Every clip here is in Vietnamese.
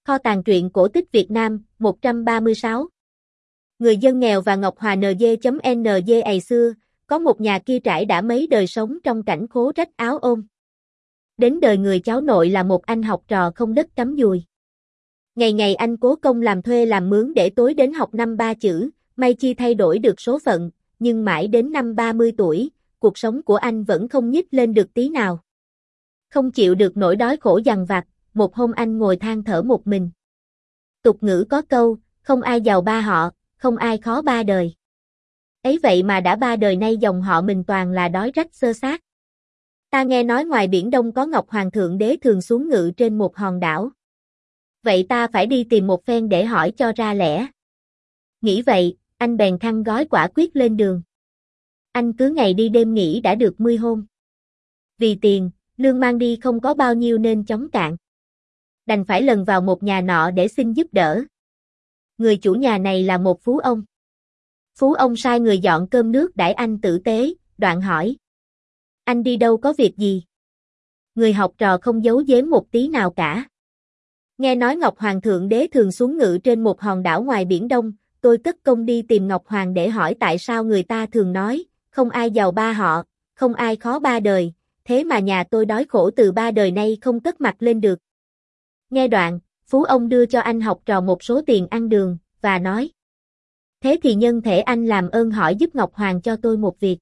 Kho tàng truyện cổ tích Việt Nam, 136. Người dân nghèo và Ngọc Hòa NG.NG ngày xưa, có một nhà kia trải đã mấy đời sống trong cảnh khố rách áo ôm. Đến đời người cháu nội là một anh học trò không đất cắm dùi. Ngày ngày anh cố công làm thuê làm mướn để tối đến học năm ba chữ, may chi thay đổi được số phận, nhưng mãi đến năm 30 tuổi, cuộc sống của anh vẫn không nhích lên được tí nào. Không chịu được nỗi đói khổ dằn vặt, một hôm anh ngồi than thở một mình. Tục ngữ có câu, không ai giàu ba họ, không ai khó ba đời. Ấy vậy mà đã ba đời nay dòng họ mình toàn là đói rách xơ xác. Ta nghe nói ngoài Biển Đông có Ngọc Hoàng Thượng Đế thường xuống ngự trên một hòn đảo. Vậy ta phải đi tìm một phen để hỏi cho ra lẽ. Nghĩ vậy, anh bèn khăn gói quả quyết lên đường. Anh cứ ngày đi đêm nghỉ đã được 10 hôm. Vì tiền, lương mang đi không có bao nhiêu nên chóng cạn. Đành phải lần vào một nhà nọ để xin giúp đỡ. Người chủ nhà này là một phú ông. Phú ông sai người dọn cơm nước đãi anh tử tế, đoạn hỏi. Anh đi đâu có việc gì? Người học trò không giấu giếm một tí nào cả. Nghe nói Ngọc Hoàng Thượng Đế thường xuống ngự trên một hòn đảo ngoài Biển Đông, tôi cất công đi tìm Ngọc Hoàng để hỏi tại sao người ta thường nói, không ai giàu ba họ, không ai khó ba đời, thế mà nhà tôi đói khổ từ ba đời nay không cất mặt lên được. Nghe đoạn, phú ông đưa cho anh học trò một số tiền ăn đường, và nói. Thế thì nhân thể anh làm ơn hỏi giúp Ngọc Hoàng cho tôi một việc.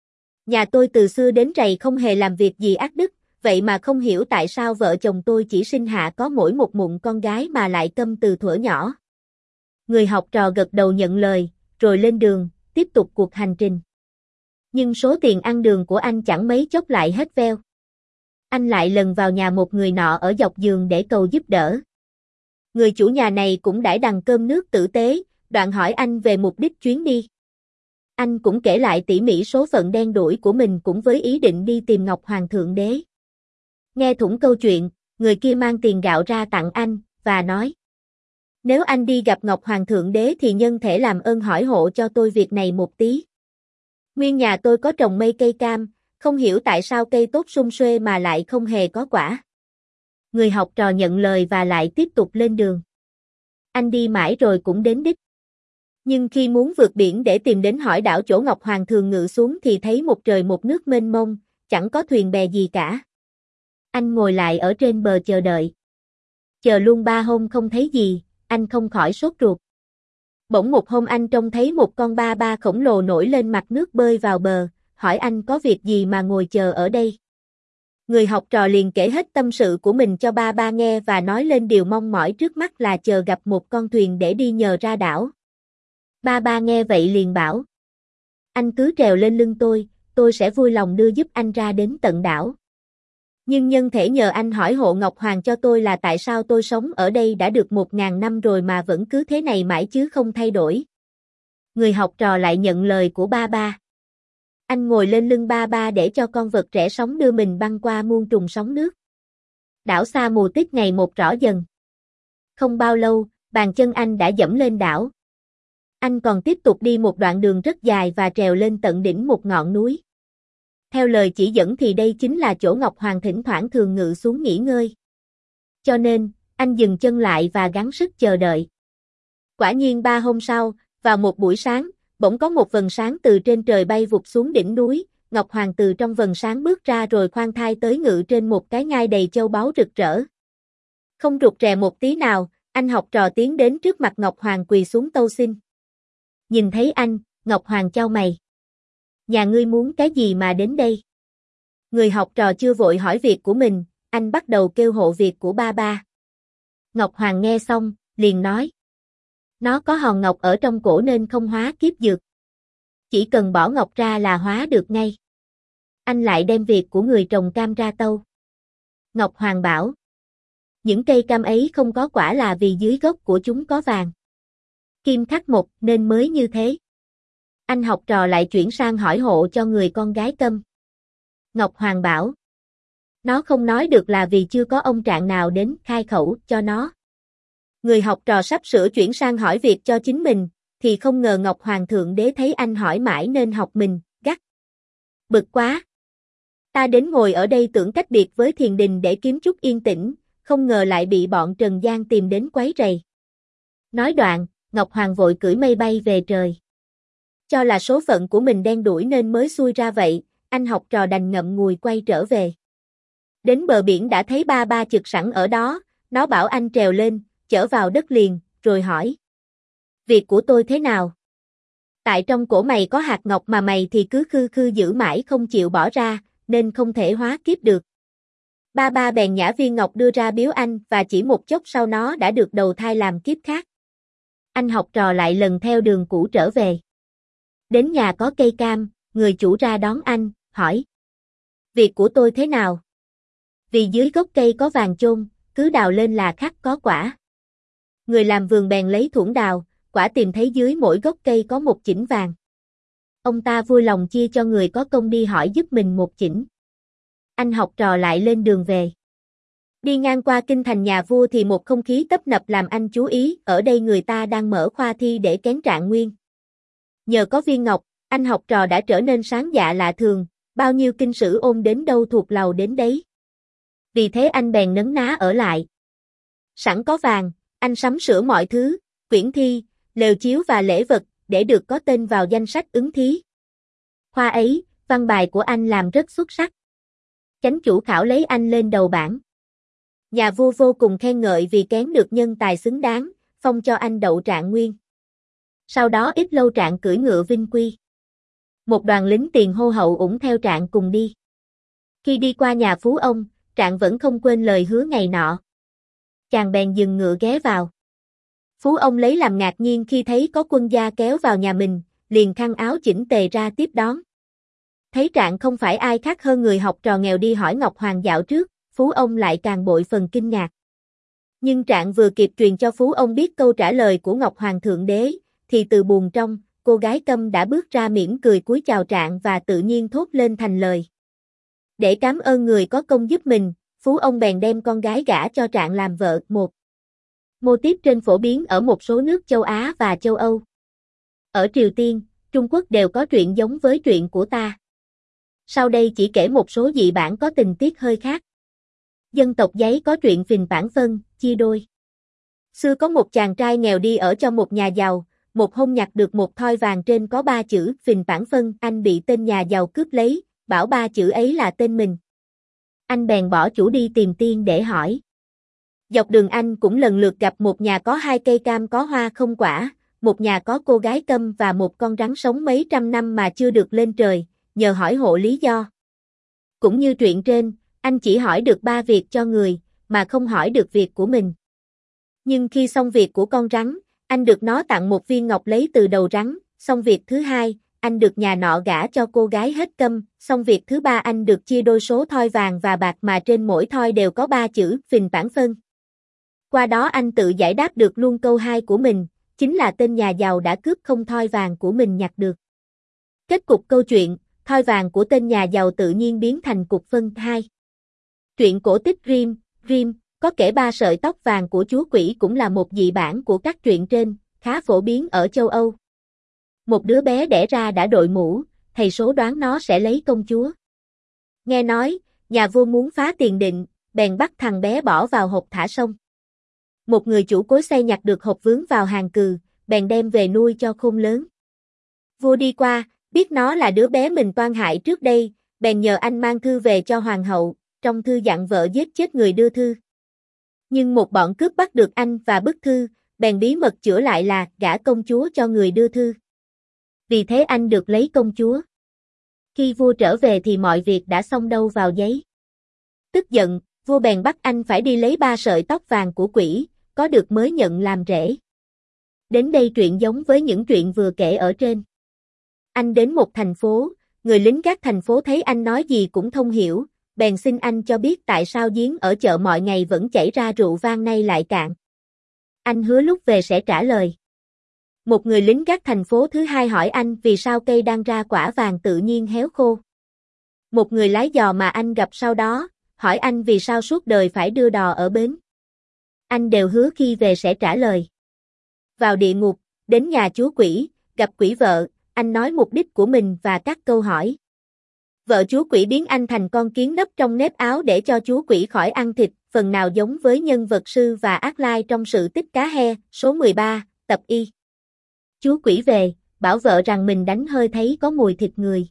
Nhà tôi từ xưa đến rày không hề làm việc gì ác đức, vậy mà không hiểu tại sao vợ chồng tôi chỉ sinh hạ có mỗi một mụn con gái mà lại câm từ thuở nhỏ. Người học trò gật đầu nhận lời, rồi lên đường, tiếp tục cuộc hành trình. Nhưng số tiền ăn đường của anh chẳng mấy chốc lại hết veo. Anh lại lần vào nhà một người nọ ở dọc giường để cầu giúp đỡ. Người chủ nhà này cũng đãi đằng cơm nước tử tế, đoạn hỏi anh về mục đích chuyến đi. Anh cũng kể lại tỉ mỉ số phận đen đủi của mình cũng với ý định đi tìm Ngọc Hoàng Thượng Đế. Nghe thủng câu chuyện, người kia mang tiền gạo ra tặng anh, và nói. Nếu anh đi gặp Ngọc Hoàng Thượng Đế thì nhân thể làm ơn hỏi hộ cho tôi việc này một tí. Nguyên nhà tôi có trồng mấy cây cam, không hiểu tại sao cây tốt sum xuê mà lại không hề có quả. Người học trò nhận lời và lại tiếp tục lên đường. Anh đi mãi rồi cũng đến đích. Nhưng khi muốn vượt biển để tìm đến hỏi đảo chỗ Ngọc Hoàng thường ngự xuống thì thấy một trời một nước mênh mông, chẳng có thuyền bè gì cả. Anh ngồi lại ở trên bờ chờ đợi. Chờ luôn 3 hôm không thấy gì, anh không khỏi sốt ruột. Bỗng một hôm anh trông thấy một con ba ba khổng lồ nổi lên mặt nước bơi vào bờ, hỏi anh có việc gì mà ngồi chờ ở đây. Người học trò liền kể hết tâm sự của mình cho ba ba nghe và nói lên điều mong mỏi trước mắt là chờ gặp một con thuyền để đi nhờ ra đảo. Ba ba nghe vậy liền bảo. Anh cứ trèo lên lưng tôi sẽ vui lòng đưa giúp anh ra đến tận đảo. Nhưng nhân thể nhờ anh hỏi hộ Ngọc Hoàng cho tôi là tại sao tôi sống ở đây đã được 1000 năm rồi mà vẫn cứ thế này mãi chứ không thay đổi. Người học trò lại nhận lời của ba ba. Anh ngồi lên lưng ba ba để cho con vật trẻ sóng đưa mình băng qua muôn trùng sóng nước. Đảo xa mù tít ngày một rõ dần. Không bao lâu, bàn chân anh đã dẫm lên đảo. Anh còn tiếp tục đi một đoạn đường rất dài và trèo lên tận đỉnh một ngọn núi. Theo lời chỉ dẫn thì đây chính là chỗ Ngọc Hoàng thỉnh thoảng thường ngự xuống nghỉ ngơi. Cho nên, anh dừng chân lại và gắng sức chờ đợi. Quả nhiên 3 hôm sau, vào một buổi sáng, bỗng có một vầng sáng từ trên trời bay vụt xuống đỉnh núi, Ngọc Hoàng từ trong vầng sáng bước ra rồi khoan thai tới ngự trên một cái ngai đầy châu báu rực rỡ. Không rụt rè một tí nào, anh học trò tiến đến trước mặt Ngọc Hoàng quỳ xuống tâu xin. Nhìn thấy anh, Ngọc Hoàng chau mày. Nhà ngươi muốn cái gì mà đến đây? Người học trò chưa vội hỏi việc của mình, anh bắt đầu kêu hộ việc của ba ba. Ngọc Hoàng nghe xong, liền nói. Nó có hòn ngọc ở trong cổ nên không hóa kiếp dược. Chỉ cần bỏ ngọc ra là hóa được ngay. Anh lại đem việc của người trồng cam ra tâu. Ngọc Hoàng bảo. Những cây cam ấy không có quả là vì dưới gốc của chúng có vàng. Kim khắc một nên mới như thế. Anh học trò lại chuyển sang hỏi hộ cho người con gái câm. Ngọc Hoàng bảo. Nó không nói được là vì chưa có ông trạng nào đến khai khẩu cho nó. Người học trò sắp sửa chuyển sang hỏi việc cho chính mình, thì không ngờ Ngọc Hoàng Thượng Đế thấy anh hỏi mãi nên học mình, gắt. Bực quá. Ta đến ngồi ở đây tưởng cách biệt với thiền đình để kiếm chút yên tĩnh, không ngờ lại bị bọn Trần Gian tìm đến quấy rầy. Nói đoạn, Ngọc Hoàng vội cưỡi mây bay về trời. Cho là số phận của mình đen đủi nên mới xui ra vậy, anh học trò đành ngậm ngùi quay trở về. Đến bờ biển đã thấy ba ba chực sẵn ở đó, nó bảo anh trèo lên, chở vào đất liền, rồi hỏi. Việc của tôi thế nào? Tại trong cổ mày có hạt ngọc mà mày thì cứ khư khư giữ mãi không chịu bỏ ra, nên không thể hóa kiếp được. Ba ba bèn nhả viên ngọc đưa ra biếu anh và chỉ một chốc sau nó đã được đầu thai làm kiếp khác. Anh học trò lại lần theo đường cũ trở về. Đến nhà có cây cam, người chủ ra đón anh, hỏi. Việc của tôi thế nào? Vì dưới gốc cây có vàng chôn, cứ đào lên là khắc có quả. Người làm vườn bèn lấy thuẫn đào, quả tìm thấy dưới mỗi gốc cây có một chỉnh vàng. Ông ta vui lòng chia cho người có công đi hỏi giúp mình một chỉnh. Anh học trò lại lên đường về. Đi ngang qua kinh thành nhà vua thì một không khí tấp nập làm anh chú ý, ở đây người ta đang mở khoa thi để kén trạng nguyên. Nhờ có viên ngọc, anh học trò đã trở nên sáng dạ lạ thường, bao nhiêu kinh sử ôn đến đâu thuộc lầu đến đấy. Vì thế anh bèn nấn ná ở lại. Sẵn có vàng, anh sắm sửa mọi thứ, quyển thi, lều chiếu và lễ vật, để được có tên vào danh sách ứng thí. Khoa ấy, văn bài của anh làm rất xuất sắc. Chánh chủ khảo lấy anh lên đầu bảng. Nhà vua vô cùng khen ngợi vì kén được nhân tài xứng đáng, phong cho anh đậu trạng nguyên. Sau đó ít lâu Trạng cưỡi ngựa vinh quy. Một đoàn lính tiền hô hậu ủng theo Trạng cùng đi. Khi đi qua nhà phú ông, Trạng vẫn không quên lời hứa ngày nọ. Chàng bèn dừng ngựa ghé vào. Phú ông lấy làm ngạc nhiên khi thấy có quân gia kéo vào nhà mình, liền khăn áo chỉnh tề ra tiếp đón. Thấy Trạng không phải ai khác hơn người học trò nghèo đi hỏi Ngọc Hoàng dạo trước, Phú ông lại càng bội phần kinh ngạc. Nhưng Trạng vừa kịp truyền cho Phú ông biết câu trả lời của Ngọc Hoàng Thượng Đế, thì từ buồng trong, cô gái Câm đã bước ra mỉm cười cúi chào Trạng và tự nhiên thốt lên thành lời. Để cảm ơn người có công giúp mình, Phú ông bèn đem con gái gả cho Trạng làm vợ. Một mô típ trên phổ biến ở một số nước châu Á và châu Âu. Ở Triều Tiên, Trung Quốc đều có truyện giống với truyện của ta. Sau đây chỉ kể một số dị bản có tình tiết hơi khác. Dân tộc Giấy có truyện Phìn Bản Phân, chia đôi. Xưa có một chàng trai nghèo đi ở cho một nhà giàu, một hôm nhặt được một thoi vàng trên có 3 chữ Phìn Bản Phân, anh bị tên nhà giàu cướp lấy, bảo 3 chữ ấy là tên mình. Anh bèn bỏ chủ đi tìm tiên để hỏi. Dọc đường anh cũng lần lượt gặp một nhà có 2 cây cam có hoa không quả, một nhà có cô gái câm và một con rắn sống mấy trăm năm mà chưa được lên trời, nhờ hỏi hộ lý do. Cũng như truyện trên, anh chỉ hỏi được 3 việc cho người, mà không hỏi được việc của mình. Nhưng khi xong việc của con rắn, anh được nó tặng một viên ngọc lấy từ đầu rắn, xong việc thứ hai, anh được nhà nọ gả cho cô gái hết câm, xong việc thứ ba anh được chia đôi số thoi vàng và bạc mà trên mỗi thoi đều có 3 chữ Phìn Bản Phân. Qua đó anh tự giải đáp được luôn câu 2 của mình, chính là tên nhà giàu đã cướp không thoi vàng của mình nhặt được. Kết cục câu chuyện, thoi vàng của tên nhà giàu tự nhiên biến thành cục phân 2. Truyện cổ tích Grimm có kể 3 sợi tóc vàng của chúa quỷ cũng là một dị bản của các truyện trên, khá phổ biến ở châu Âu. Một đứa bé đẻ ra đã đội mũ, thầy số đoán nó sẽ lấy công chúa. Nghe nói, nhà vua muốn phá tiền định, bèn bắt thằng bé bỏ vào hộp thả sông. Một người chủ cối xay nhặt được hộp vướng vào hàng cừ, bèn đem về nuôi cho khôn lớn. Vua đi qua, biết nó là đứa bé mình toan hại trước đây, bèn nhờ anh mang thư về cho hoàng hậu, trong thư dặn vợ giết chết người đưa thư. Nhưng một bọn cướp bắt được anh và bức thư, bèn bí mật chữa lại là gả công chúa cho người đưa thư. Vì thế anh được lấy công chúa. Khi vua trở về thì mọi việc đã xong đâu vào giấy. Tức giận, vua bèn bắt anh phải đi lấy 3 sợi tóc vàng của quỷ, có được mới nhận làm rể. Đến đây truyện giống với những chuyện vừa kể ở trên. Anh đến một thành phố, người lính gác thành phố thấy anh nói gì cũng thông hiểu, bèn xin anh cho biết tại sao giếng ở chợ mọi ngày vẫn chảy ra rượu vang nay lại cạn. Anh hứa lúc về sẽ trả lời. Một người lính gác thành phố thứ hai hỏi anh vì sao cây đang ra quả vàng tự nhiên héo khô. Một người lái giò mà anh gặp sau đó, hỏi anh vì sao suốt đời phải đưa đò ở bến. Anh đều hứa khi về sẽ trả lời. Vào địa ngục, đến nhà chúa quỷ, gặp quỷ vợ, anh nói mục đích của mình và các câu hỏi. Vợ chú quỷ biến anh thành con kiến nấp trong nếp áo để cho chú quỷ khỏi ăn thịt, phần nào giống với nhân vật Sư và Ác Lai trong sự tích cá he, số 13, tập Y. Chú quỷ về, bảo vợ rằng mình đánh hơi thấy có mùi thịt người.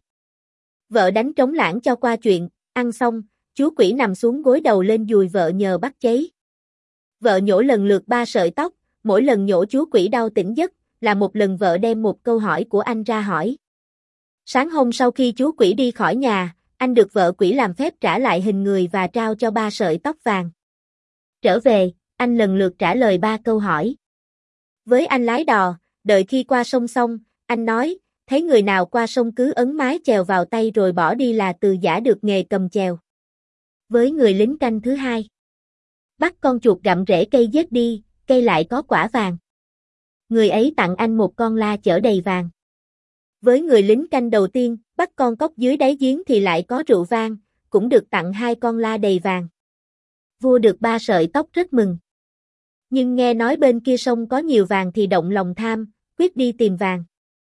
Vợ đánh trống lãng cho qua chuyện, ăn xong, chú quỷ nằm xuống gối đầu lên dùi vợ nhờ bắt cháy. Vợ nhổ lần lượt 3 sợi tóc, mỗi lần nhổ chú quỷ đau tỉnh giấc, là một lần vợ đem một câu hỏi của anh ra hỏi. Sáng hôm sau khi chú quỷ đi khỏi nhà, anh được vợ quỷ làm phép trả lại hình người và trao cho 3 sợi tóc vàng. Trở về, anh lần lượt trả lời 3 câu hỏi. Với anh lái đò, đợi khi qua sông xong, anh nói, thấy người nào qua sông cứ ấn mái chèo vào tay rồi bỏ đi là từ giả được nghề cầm chèo. Với người lính canh thứ hai, bắt con chuột gặm rễ cây giết đi, cây lại có quả vàng. Người ấy tặng anh một con la chở đầy vàng. Với người lính canh đầu tiên, bắt con cóc dưới đáy giếng thì lại có rượu vang, cũng được tặng 2 con la đầy vàng. Vua được 3 sợi tóc rất mừng. Nhưng nghe nói bên kia sông có nhiều vàng thì động lòng tham, quyết đi tìm vàng.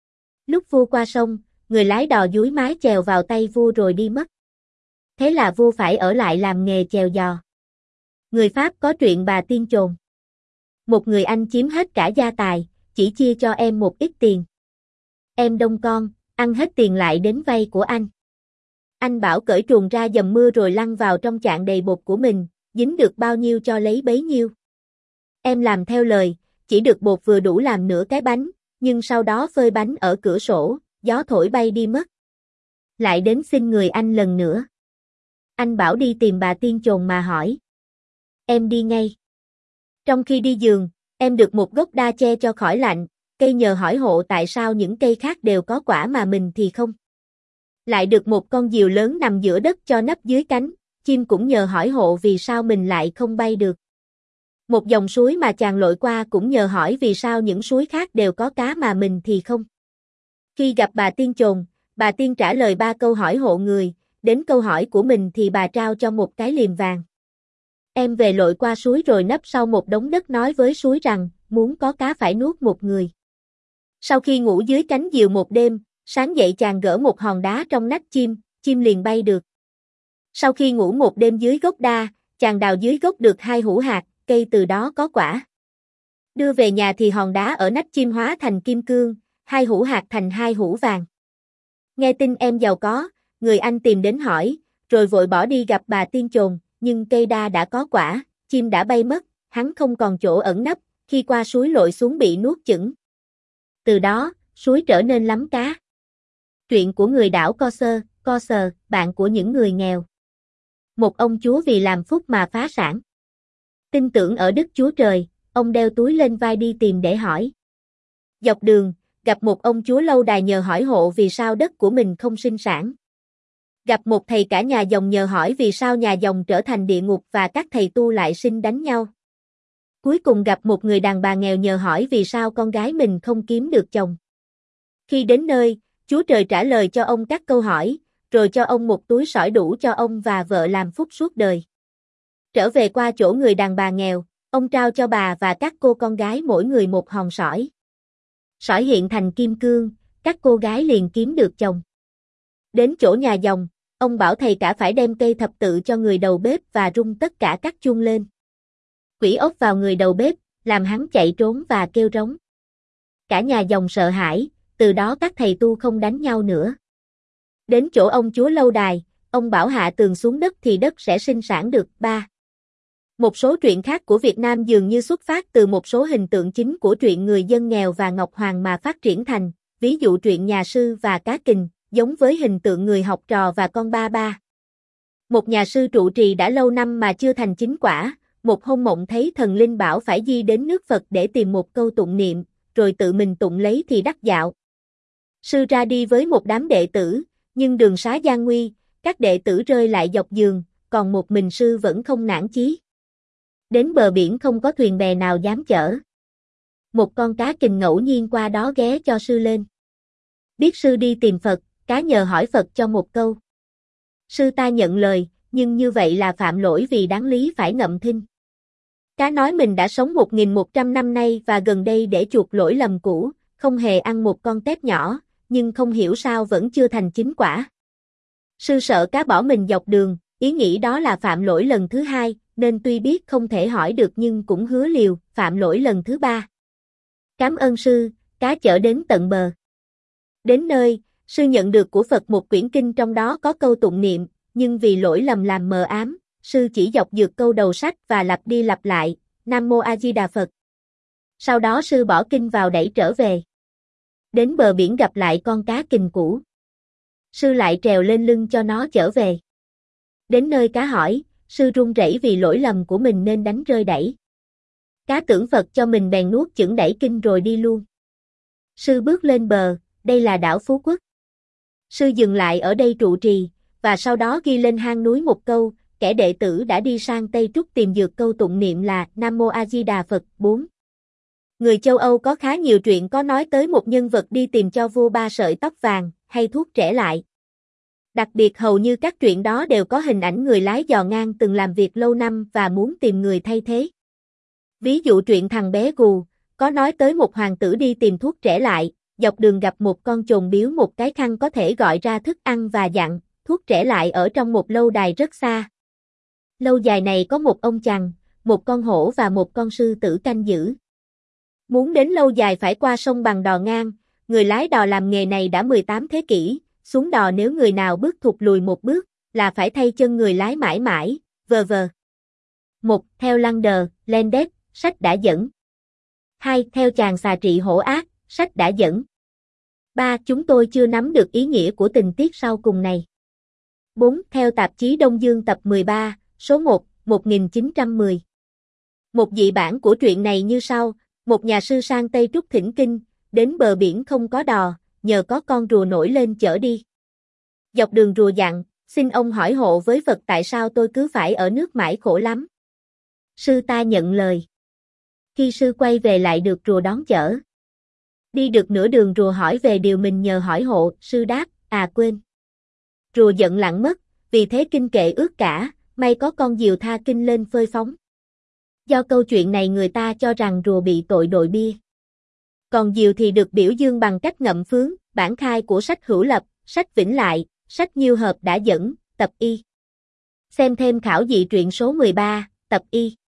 Lúc vua qua sông, người lái đò dúi mái chèo vào tay vua rồi đi mất. Thế là vua phải ở lại làm nghề chèo giò. Người Pháp có truyện bà tiên chồn. Một người anh chiếm hết cả gia tài, chỉ chia cho em một ít tiền. Em đông con, ăn hết tiền lại đến vay của anh. Anh bảo cởi truồng ra dầm mưa rồi lăn vào trong chạn đầy bột của mình, dính được bao nhiêu cho lấy bấy nhiêu. Em làm theo lời, chỉ được bột vừa đủ làm nửa cái bánh, nhưng sau đó phơi bánh ở cửa sổ, gió thổi bay đi mất. Lại đến xin người anh lần nữa. Anh bảo đi tìm bà tiên chồn mà hỏi. Em đi ngay. Trong khi đi giường, em được một gốc đa che cho khỏi lạnh, cây nhờ hỏi hộ tại sao những cây khác đều có quả mà mình thì không. Lại được một con diều lớn nằm giữa đất cho nấp dưới cánh, chim cũng nhờ hỏi hộ vì sao mình lại không bay được. Một dòng suối mà chàng lội qua cũng nhờ hỏi vì sao những suối khác đều có cá mà mình thì không. Khi gặp bà tiên chồn, bà tiên trả lời 3 câu hỏi hộ người, đến câu hỏi của mình thì bà trao cho một cái liềm vàng. Em về lội qua suối rồi nấp sau một đống đất nói với suối rằng, muốn có cá phải nuốt một người. Sau khi ngủ dưới cánh diều một đêm, sáng dậy chàng gỡ một hòn đá trong nách chim liền bay được. Sau khi ngủ một đêm dưới gốc đa, chàng đào dưới gốc được 2 hũ hạt, cây từ đó có quả. Đưa về nhà thì hòn đá ở nách chim hóa thành kim cương, 2 hũ hạt thành 2 hũ vàng. Nghe tin em giàu có, người anh tìm đến hỏi, rồi vội bỏ đi gặp bà tiên chồn, nhưng cây đa đã có quả, chim đã bay mất, hắn không còn chỗ ẩn nấp, khi qua suối lội xuống bị nuốt chửng. Từ đó, suối trở nên lắm cá. Truyện của người đảo Co Sờ, bạn của những người nghèo. Một ông chúa vì làm phúc mà phá sản. Tin tưởng ở Đức Chúa Trời, ông đeo túi lên vai đi tìm để hỏi. Dọc đường, gặp một ông chúa lâu đài nhờ hỏi hộ vì sao đất của mình không sinh sản. Gặp một thầy cả nhà dòng nhờ hỏi vì sao nhà dòng trở thành địa ngục và các thầy tu lại sinh đánh nhau. Cuối cùng gặp một người đàn bà nghèo nhờ hỏi vì sao con gái mình không kiếm được chồng. Khi đến nơi, Chúa Trời trả lời cho ông các câu hỏi, rồi cho ông một túi sỏi đủ cho ông và vợ làm phúc suốt đời. Trở về qua chỗ người đàn bà nghèo, ông trao cho bà và các cô con gái mỗi người một hòn sỏi. Sỏi hiện thành kim cương, các cô gái liền kiếm được chồng. Đến chỗ nhà dòng, ông bảo thầy cả phải đem cây thập tự cho người đầu bếp và rung tất cả các chuông lên. Quỷ ốc vào người đầu bếp, làm hắn chạy trốn và kêu rống. Cả nhà dòng sợ hãi, từ đó các thầy tu không đánh nhau nữa. Đến chỗ ông chúa lâu đài, ông bảo hạ tường xuống đất thì đất sẽ sinh sản được. 3. Một số truyện khác của Việt Nam dường như xuất phát từ một số hình tượng chính của truyện người dân nghèo và Ngọc Hoàng mà phát triển thành, ví dụ truyện nhà sư và cá kình, giống với hình tượng người học trò và con ba ba. Một nhà sư trụ trì đã lâu năm mà chưa thành chính quả, một hôm mộng thấy thần linh bảo phải di đến nước Phật để tìm một câu tụng niệm, rồi tự mình tụng lấy thì đắc đạo. Sư ra đi với một đám đệ tử, nhưng đường xá gian nguy, các đệ tử rơi lại dọc giường, còn một mình sư vẫn không nản chí. Đến bờ biển không có thuyền bè nào dám chở. Một con cá kình ngẫu nhiên qua đó ghé cho sư lên. Biết sư đi tìm Phật, cá nhờ hỏi Phật cho một câu. Sư ta nhận lời, nhưng như vậy là phạm lỗi vì đáng lý phải ngậm thinh. Cá nói mình đã sống 1.100 năm nay và gần đây để chuộc lỗi lầm cũ, không hề ăn một con tép nhỏ, nhưng không hiểu sao vẫn chưa thành chính quả. Sư sợ cá bỏ mình dọc đường, ý nghĩ đó là phạm lỗi lần thứ hai, nên tuy biết không thể hỏi được nhưng cũng hứa liều, phạm lỗi lần thứ ba. Cảm ơn sư, cá chở đến tận bờ. Đến nơi, sư nhận được của Phật một quyển kinh trong đó có câu tụng niệm, nhưng vì lỗi lầm làm mờ ám, sư chỉ dọc dược câu đầu sách và lặp đi lặp lại, Nam Mô A Di Đà Phật. Sau đó sư bỏ kinh vào đẩy trở về. Đến bờ biển gặp lại con cá kình cũ. Sư lại trèo lên lưng cho nó chở về. Đến nơi cá hỏi, sư run rẩy vì lỗi lầm của mình nên đánh rơi đẩy. Cá tưởng Phật cho mình bèn nuốt chửng đẩy kinh rồi đi luôn. Sư bước lên bờ, đây là đảo Phú Quốc. Sư dừng lại ở đây trụ trì, và sau đó ghi lên hang núi một câu, kẻ đệ tử đã đi sang Tây Trúc tìm dược câu tụng niệm là Nam Mô A Di Đà Phật 4. Người châu Âu có khá nhiều truyện có nói tới một nhân vật đi tìm cho vua 3 sợi tóc vàng, hay thuốc trẻ lại. Đặc biệt hầu như các truyện đó đều có hình ảnh người lái giò ngang từng làm việc lâu năm và muốn tìm người thay thế. Ví dụ truyện Thằng Bé Gù, có nói tới một hoàng tử đi tìm thuốc trẻ lại, dọc đường gặp một con chồn biếu một cái khăn có thể gọi ra thức ăn và dặn, thuốc trẻ lại ở trong một lâu đài rất xa. Lâu đài này có một ông chằn, một con hổ và một con sư tử canh giữ. Muốn đến lâu đài phải qua sông bằng đò ngang, người lái đò làm nghề này đã 18 thế kỷ, xuống đò nếu người nào bước thụt lùi một bước, là phải thay chân người lái mãi mãi, v.v. 1. Theo Lander, Landes, sách đã dẫn. 2. Theo chàng xà trị hổ ác, sách đã dẫn. 3. Chúng tôi chưa nắm được ý nghĩa của tình tiết sau cùng này. 4. Theo tạp chí Đông Dương tập 13, số 1, 1910. Một dị bản của truyện này như sau, một nhà sư sang Tây Trúc thỉnh kinh, đến bờ biển không có đò, nhờ có con rùa nổi lên chở đi. Dọc đường rùa dặn, xin ông hỏi hộ với Phật tại sao tôi cứ phải ở nước mãi khổ lắm. Sư ta nhận lời. Khi sư quay về lại được rùa đón chở. Đi được nửa đường rùa hỏi về điều mình nhờ hỏi hộ, sư đáp, quên. Rùa giận lặng mất, vì thế kinh kệ ướt cả, may có con diều tha kinh lên phơi phóng. Do câu chuyện này người ta cho rằng rùa bị tội đội bia. Còn diều thì được biểu dương bằng cách ngậm phướng, bản khai của sách Hữu Lập, sách Vĩnh Lại, sách Nhiêu Hợp đã dẫn, tập Y. Xem thêm khảo dị truyện số 13, tập Y.